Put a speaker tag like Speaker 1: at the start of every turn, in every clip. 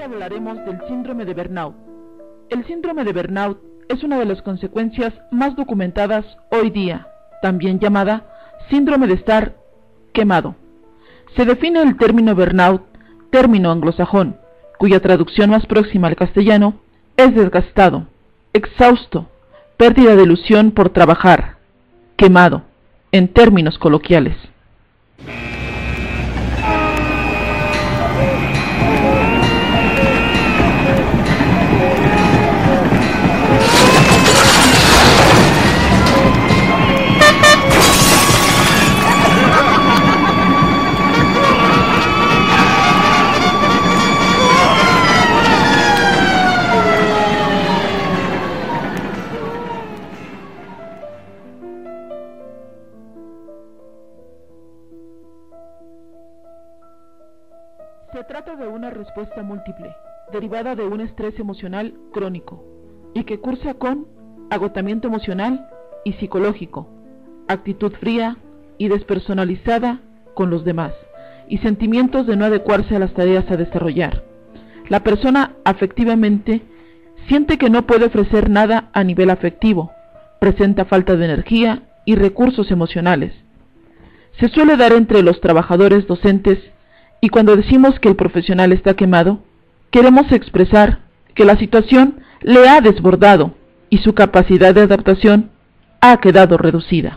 Speaker 1: hablaremos del síndrome de burnout. El síndrome de burnout es una de las consecuencias más documentadas hoy día, también llamada síndrome de estar quemado. Se define el término burnout, término anglosajón, cuya traducción más próxima al castellano es desgastado, exhausto, pérdida de ilusión por trabajar, quemado, en términos coloquiales. Se trata de una respuesta múltiple, derivada de un estrés emocional crónico, y que cursa con agotamiento emocional y psicológico, actitud fría y despersonalizada con los demás, y sentimientos de no adecuarse a las tareas a desarrollar. La persona afectivamente siente que no puede ofrecer nada a nivel afectivo, presenta falta de energía y recursos emocionales. Se suele dar entre los trabajadores docentes. Y cuando decimos que el profesional está quemado, queremos expresar que la situación le ha desbordado y su capacidad de adaptación ha quedado reducida.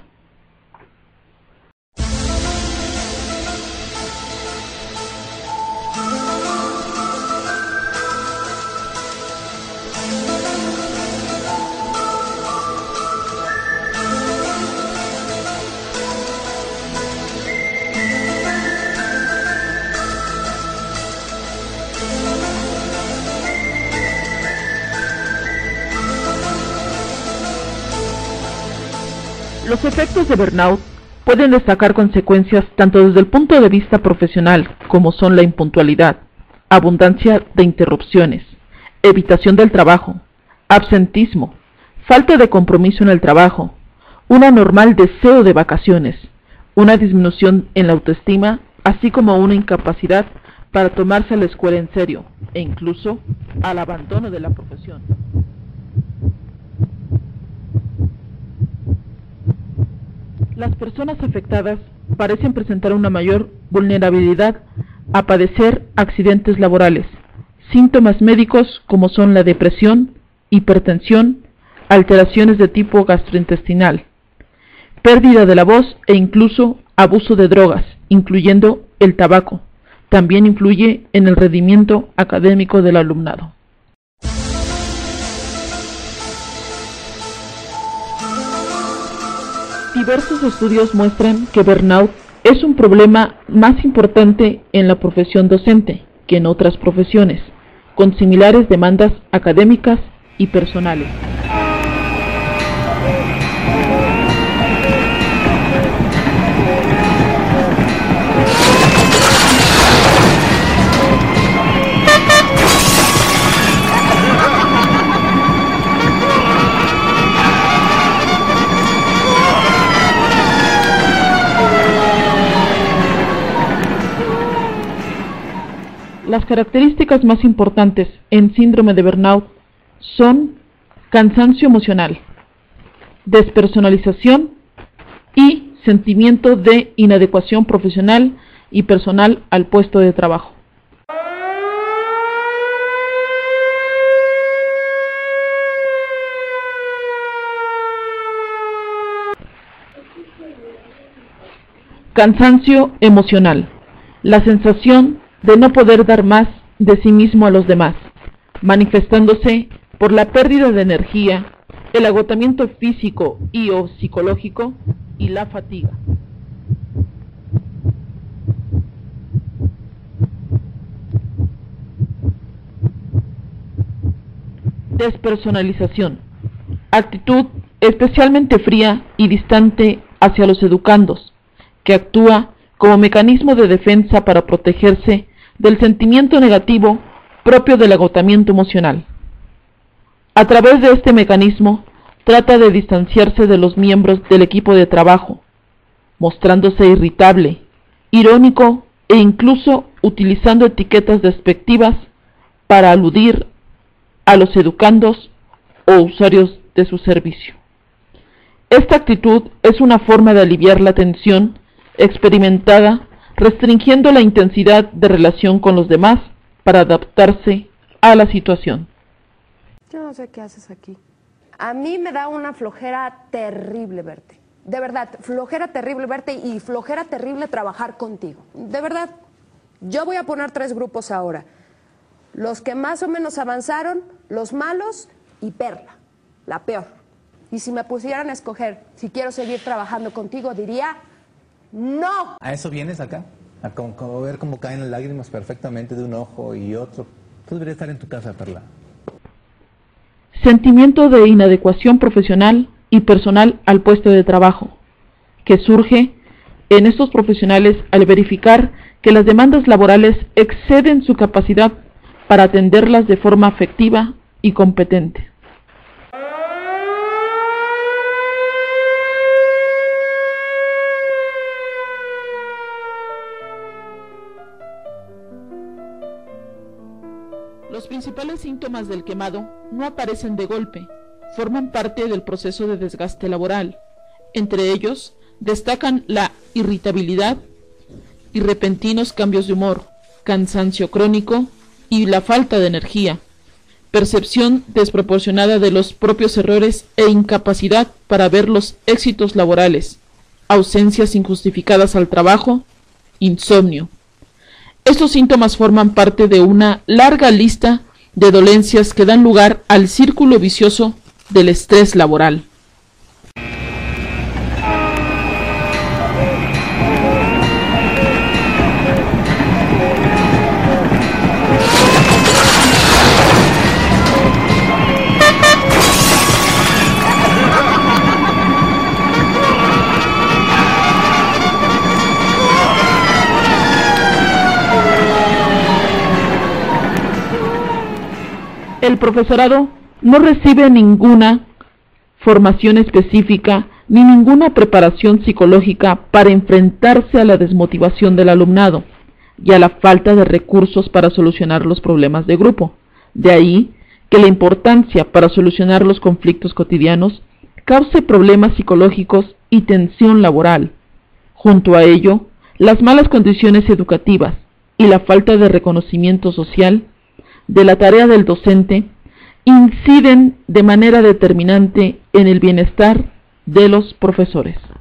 Speaker 1: Los efectos de burnout pueden destacar consecuencias tanto desde el punto de vista profesional, como son la impuntualidad, abundancia de interrupciones, evitación del trabajo, absentismo, falta de compromiso en el trabajo, un anormal deseo de vacaciones, una disminución en la autoestima, así como una incapacidad para tomarse la escuela en serio, e incluso al abandono de la profesión. Las personas afectadas parecen presentar una mayor vulnerabilidad a padecer accidentes laborales, síntomas médicos como son la depresión, hipertensión, alteraciones de tipo gastrointestinal, pérdida de la voz e incluso abuso de drogas, incluyendo el tabaco. También influye en el rendimiento académico del alumnado. Diversos estudios muestran que burnout es un problema más importante en la profesión docente que en otras profesiones, con similares demandas académicas y personales. Las características más importantes en síndrome de burnout son cansancio emocional, despersonalización y sentimiento de inadecuación profesional y personal al puesto de trabajo. Cansancio emocional, la sensación de no poder dar más de sí mismo a los demás, manifestándose por la pérdida de energía, el agotamiento físico y o psicológico y la fatiga. Despersonalización, actitud especialmente fría y distante hacia los educandos, que actúa como mecanismo de defensa para protegerse del sentimiento negativo propio del agotamiento emocional. A través de este mecanismo, trata de distanciarse de los miembros del equipo de trabajo, mostrándose irritable, irónico e incluso utilizando etiquetas despectivas para aludir a los educandos o usuarios de su servicio. Esta actitud es una forma de aliviar la tensión experimentada, restringiendo la intensidad de relación con los demás para adaptarse a la situación.
Speaker 2: Yo no sé qué haces aquí. A mí me da una flojera terrible verte. De verdad, flojera terrible verte y flojera terrible trabajar contigo. De verdad. Yo voy a poner 3 grupos ahora. Los que más o menos avanzaron, los malos y Perla, la peor. Y si me pusieran a escoger si quiero seguir trabajando contigo, diría no.
Speaker 3: ¿A eso vienes acá? A ver cómo caen las lágrimas perfectamente de un ojo y otro. Tú deberías estar en tu casa, Perla.
Speaker 1: Sentimiento de inadecuación profesional y personal al puesto de trabajo, que surge en estos profesionales al verificar que las demandas laborales exceden su capacidad para atenderlas de forma efectiva y competente. Los principales síntomas del quemado no aparecen de golpe, forman parte del proceso de desgaste laboral. Entre ellos, destacan la irritabilidad y repentinos cambios de humor, cansancio crónico y la falta de energía, percepción desproporcionada de los propios errores e incapacidad para ver los éxitos laborales, ausencias injustificadas al trabajo, insomnio. Estos síntomas forman parte de una larga lista de dolencias que dan lugar al círculo vicioso del estrés laboral. El profesorado no recibe ninguna formación específica ni ninguna preparación psicológica para enfrentarse a la desmotivación del alumnado y a la falta de recursos para solucionar los problemas de grupo. De ahí que la importancia para solucionar los conflictos cotidianos cause problemas psicológicos y tensión laboral. Junto a ello, las malas condiciones educativas y la falta de reconocimiento social de la tarea del docente inciden de manera determinante en el bienestar de los profesores.